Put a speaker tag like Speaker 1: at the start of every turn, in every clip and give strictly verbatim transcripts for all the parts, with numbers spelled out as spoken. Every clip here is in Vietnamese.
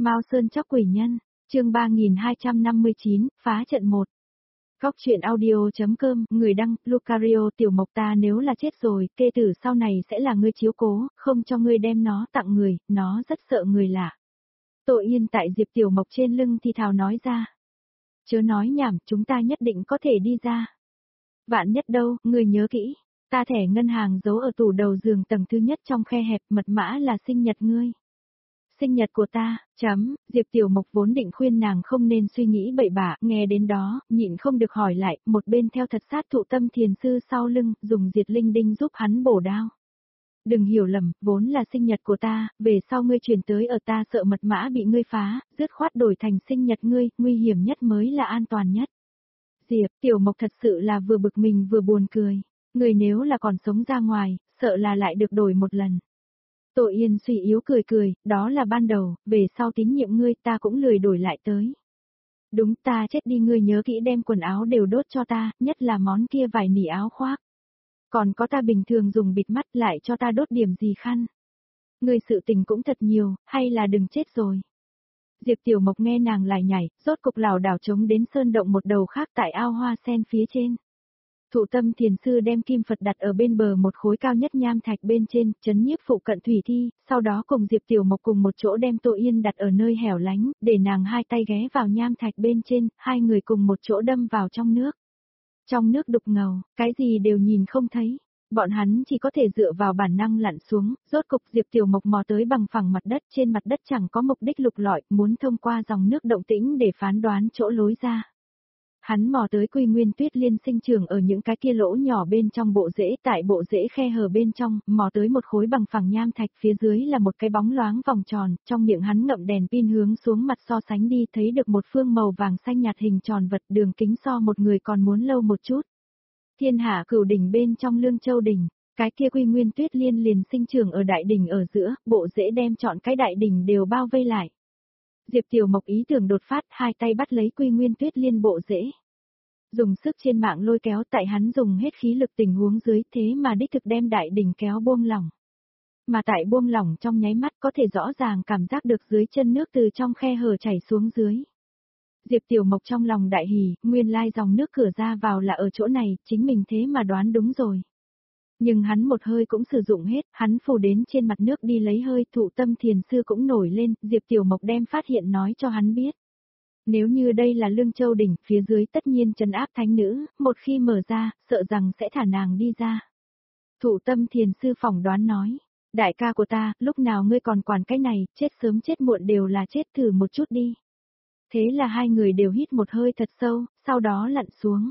Speaker 1: Mao Sơn Chóc Quỷ Nhân, chương ba nghìn hai trăm năm mươi chín, phá trận một. Góc truyện audio.com, người đăng, Lucario. Tiểu Mộc, ta nếu là chết rồi, kê tử sau này sẽ là ngươi chiếu cố, không cho ngươi đem nó tặng người, nó rất sợ người lạ. Tội Yên tại Diệp Tiểu Mộc trên lưng thì thào nói ra. Chớ nói nhảm, chúng ta nhất định có thể đi ra. Vạn nhất đâu, ngươi nhớ kỹ, ta thẻ ngân hàng giấu ở tủ đầu giường tầng thứ nhất trong khe hẹp, mật mã là sinh nhật ngươi. Sinh nhật của ta, chấm, Diệp Tiểu Mộc vốn định khuyên nàng không nên suy nghĩ bậy bạ, nghe đến đó, nhịn không được hỏi lại, một bên theo thật sát Thụ Tâm Thiền Sư sau lưng, dùng diệt linh đinh giúp hắn bổ đao. Đừng hiểu lầm, vốn là sinh nhật của ta, về sau ngươi chuyển tới ở ta sợ mật mã bị ngươi phá, dứt khoát đổi thành sinh nhật ngươi, nguy hiểm nhất mới là an toàn nhất. Diệp Tiểu Mộc thật sự là vừa bực mình vừa buồn cười, người nếu là còn sống ra ngoài, sợ là lại được đổi một lần. Tội Yên suy yếu cười cười, đó là ban đầu, về sau tín nhiệm ngươi ta cũng lười đổi lại tới. Đúng, ta chết đi, ngươi nhớ kỹ đem quần áo đều đốt cho ta, nhất là món kia vải nỉ áo khoác. Còn có ta bình thường dùng bịt mắt, lại cho ta đốt điểm gì khăn. Ngươi sự tình cũng thật nhiều, hay là đừng chết rồi. Diệp Tiểu Mộc nghe nàng lại nhảy, rốt cục lảo đảo trống đến sơn động một đầu khác tại ao hoa sen phía trên. Thụ Tâm Thiền Sư đem kim Phật đặt ở bên bờ một khối cao nhất nham thạch bên trên, chấn nhiếp phụ cận thủy thi, sau đó cùng Diệp Tiểu Mộc cùng một chỗ đem Tội Yên đặt ở nơi hẻo lánh, để nàng hai tay ghé vào nham thạch bên trên, hai người cùng một chỗ đâm vào trong nước. Trong nước đục ngầu, cái gì đều nhìn không thấy, bọn hắn chỉ có thể dựa vào bản năng lặn xuống, rốt cục Diệp Tiểu Mộc mò tới bằng phẳng mặt đất, trên mặt đất chẳng có mục đích lục lọi, muốn thông qua dòng nước động tĩnh để phán đoán chỗ lối ra. Hắn mò tới Quy Nguyên Tuyết Liên sinh trưởng ở những cái kia lỗ nhỏ bên trong bộ rễ, tại bộ rễ khe hở bên trong, mò tới một khối bằng phẳng nham thạch, phía dưới là một cái bóng loáng vòng tròn, trong miệng hắn ngậm đèn pin hướng xuống mặt so sánh đi, thấy được một phương màu vàng xanh nhạt hình tròn vật, đường kính so một người còn muốn lâu một chút. Thiên Hạ Cửu Đỉnh bên trong Lương Châu đỉnh, cái kia Quy Nguyên Tuyết Liên liền sinh trưởng ở đại đỉnh ở giữa, bộ rễ đem trọn cái đại đỉnh đều bao vây lại. Diệp Tiểu Mộc ý tưởng đột phát, hai tay bắt lấy Quy Nguyên Tuyết Liên bộ rễ. Dùng sức trên mạng lôi kéo, tại hắn dùng hết khí lực tình huống dưới, thế mà đích thực đem đại đỉnh kéo buông lỏng. Mà tại buông lỏng trong nháy mắt có thể rõ ràng cảm giác được dưới chân nước từ trong khe hở chảy xuống dưới. Diệp Tiểu Mộc trong lòng đại hỉ, nguyên lai dòng nước cửa ra vào là ở chỗ này, chính mình thế mà đoán đúng rồi. Nhưng hắn một hơi cũng sử dụng hết, hắn phù đến trên mặt nước đi lấy hơi, Thụ Tâm Thiền Sư cũng nổi lên, Diệp Tiểu Mộc đem phát hiện nói cho hắn biết. Nếu như đây là Lương Châu đỉnh, phía dưới tất nhiên trấn áp thánh nữ, một khi mở ra, sợ rằng sẽ thả nàng đi ra. Thụ Tâm Thiền Sư phỏng đoán nói, đại ca của ta, lúc nào ngươi còn quản cái này, chết sớm chết muộn đều là chết, thử một chút đi. Thế là hai người đều hít một hơi thật sâu, sau đó lặn xuống.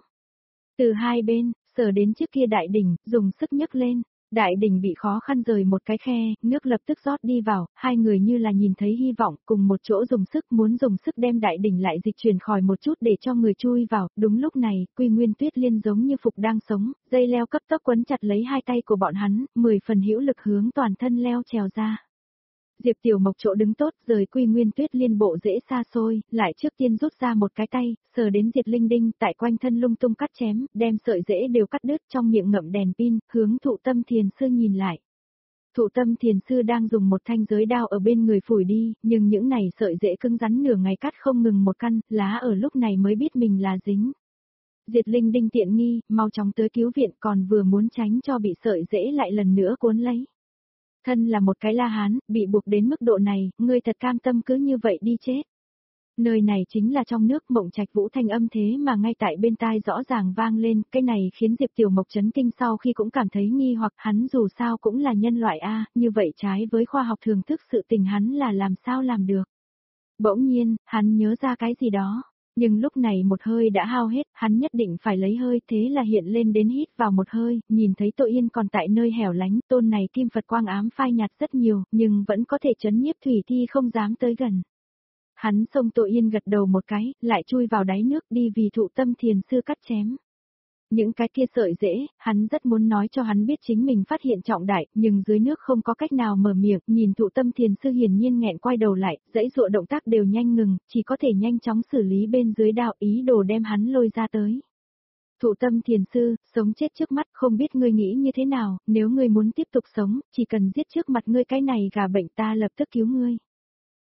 Speaker 1: Từ hai bên, sờ đến trước kia đại đỉnh, dùng sức nhấc lên. Đại đỉnh bị khó khăn rời một cái khe, nước lập tức rót đi vào, hai người như là nhìn thấy hy vọng, cùng một chỗ dùng sức, muốn dùng sức đem đại đỉnh lại dịch chuyển khỏi một chút để cho người chui vào. Đúng lúc này, Quy Nguyên Tuyết Liên giống như phục đang sống, dây leo cấp tốc quấn chặt lấy hai tay của bọn hắn, mười phần hữu lực hướng toàn thân leo trèo ra. Diệp Tiểu Mộc chỗ đứng tốt, rời Quy Nguyên Tuyết Liên bộ dễ xa xôi, lại trước tiên rút ra một cái tay, sờ đến diệt linh đinh, tại quanh thân lung tung cắt chém, đem sợi rễ đều cắt đứt, trong miệng ngậm đèn pin, hướng Thụ Tâm Thiền Sư nhìn lại. Thụ Tâm Thiền Sư đang dùng một thanh giới đao ở bên người phủi đi, nhưng những này sợi rễ cứng rắn nửa ngày cắt không ngừng một căn, lá ở lúc này mới biết mình là dính. Diệt linh đinh tiện nghi, mau chóng tới cứu viện, còn vừa muốn tránh cho bị sợi rễ lại lần nữa cuốn lấy. Thân là một cái La Hán, bị buộc đến mức độ này, ngươi thật cam tâm cứ như vậy đi chết. Nơi này chính là trong nước, Mộng Trạch Vũ thanh âm thế mà ngay tại bên tai rõ ràng vang lên, cái này khiến Diệp Tiểu Mộc chấn kinh, sau khi cũng cảm thấy nghi hoặc, hắn dù sao cũng là nhân loại a, như vậy trái với khoa học thường thức sự tình hắn là làm sao làm được. Bỗng nhiên, hắn nhớ ra cái gì đó. Nhưng lúc này một hơi đã hao hết, hắn nhất định phải lấy hơi, thế là hiện lên đến hít vào một hơi, nhìn thấy Tội Yên còn tại nơi hẻo lánh, tôn này kim Phật quang ám phai nhạt rất nhiều, nhưng vẫn có thể chấn nhiếp thủy thi không dám tới gần. Hắn xông Tội Yên gật đầu một cái, lại chui vào đáy nước đi vì Thụ Tâm Thiền Sư cắt chém. Những cái kia sợi rễ, hắn rất muốn nói cho hắn biết chính mình phát hiện trọng đại, nhưng dưới nước không có cách nào mở miệng, nhìn Thụ Tâm Thiền Sư hiển nhiên nghẹn quay đầu lại, dãy dụa động tác đều nhanh ngừng, chỉ có thể nhanh chóng xử lý bên dưới đao, ý đồ đem hắn lôi ra tới. Thụ Tâm Thiền Sư, sống chết trước mắt, không biết ngươi nghĩ như thế nào, nếu ngươi muốn tiếp tục sống, chỉ cần giết trước mặt ngươi cái này gà bệnh ta lập tức cứu ngươi.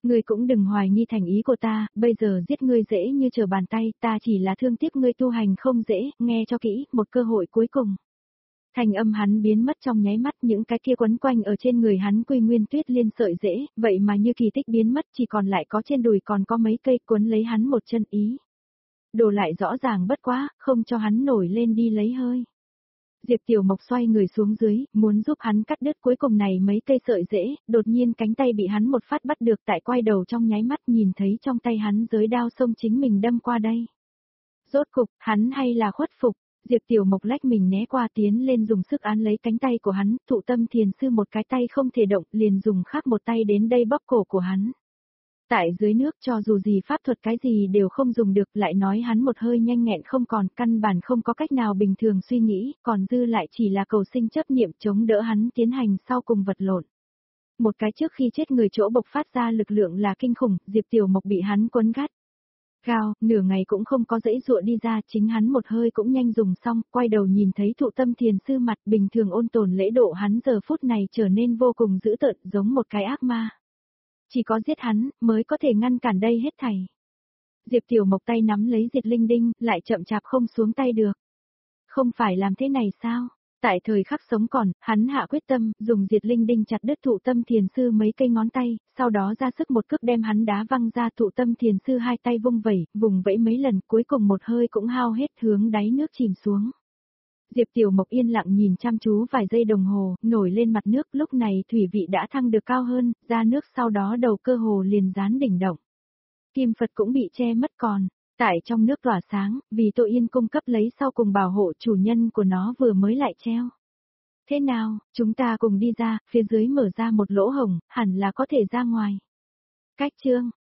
Speaker 1: Ngươi cũng đừng hoài nghi thành ý của ta, bây giờ giết ngươi dễ như trở bàn tay, ta chỉ là thương tiếc ngươi tu hành không dễ, nghe cho kỹ, một cơ hội cuối cùng. Thành âm hắn biến mất trong nháy mắt, những cái kia quấn quanh ở trên người hắn quy nguyên tuyết liên sợi dễ, vậy mà như kỳ tích biến mất, chỉ còn lại có trên đùi còn có mấy cây cuốn lấy hắn một chân ý. Đồ lại rõ ràng bất quá, không cho hắn nổi lên đi lấy hơi. Diệp Tiểu Mộc xoay người xuống dưới, muốn giúp hắn cắt đứt cuối cùng này mấy cây sợi rễ, đột nhiên cánh tay bị hắn một phát bắt được, tại quay đầu trong nháy mắt nhìn thấy trong tay hắn giới đao xông chính mình đâm qua đây. Rốt cục, hắn hay là khuất phục, Diệp Tiểu Mộc lách mình né qua tiến lên dùng sức án lấy cánh tay của hắn, Thụ Tâm Thiền Sư một cái tay không thể động, liền dùng khác một tay đến đây bóp cổ của hắn. Tại dưới nước cho dù gì pháp thuật cái gì đều không dùng được, lại nói hắn một hơi nhanh nghẹn không còn, căn bản không có cách nào bình thường suy nghĩ, còn dư lại chỉ là cầu sinh chấp niệm chống đỡ hắn tiến hành sau cùng vật lộn. Một cái trước khi chết người chỗ bộc phát ra lực lượng là kinh khủng, Diệp Tiểu Mộc bị hắn quấn gắt. Cao, nửa ngày cũng không có dãy dụa đi ra, chính hắn một hơi cũng nhanh dùng xong, quay đầu nhìn thấy Thụ Tâm Thiền Sư mặt bình thường ôn tồn lễ độ hắn giờ phút này trở nên vô cùng dữ tợn, giống một cái ác ma. Chỉ có giết hắn, mới có thể ngăn cản đây hết thảy. Diệp Tiểu Mộc tay nắm lấy Diệt Linh Đinh, lại chậm chạp không xuống tay được. Không phải làm thế này sao? Tại thời khắc sống còn, hắn hạ quyết tâm, dùng Diệt Linh Đinh chặt đứt Thụ Tâm Thiền Sư mấy cây ngón tay, sau đó ra sức một cước đem hắn đá văng ra. Thụ Tâm Thiền Sư hai tay vung vẩy, vùng vẫy mấy lần, cuối cùng một hơi cũng hao hết, hướng đáy nước chìm xuống. Diệp Tiểu Mộc yên lặng nhìn chăm chú vài giây đồng hồ, nổi lên mặt nước, lúc này thủy vị đã thăng được cao hơn, ra nước sau đó đầu cơ hồ liền dán đỉnh động. Kim Phật cũng bị che mất còn, tại trong nước tỏa sáng, vì Tô Yên cung cấp lấy sau cùng bảo hộ chủ nhân của nó vừa mới lại treo. Thế nào, chúng ta cùng đi ra, phía dưới mở ra một lỗ hổng, hẳn là có thể ra ngoài. Cách chương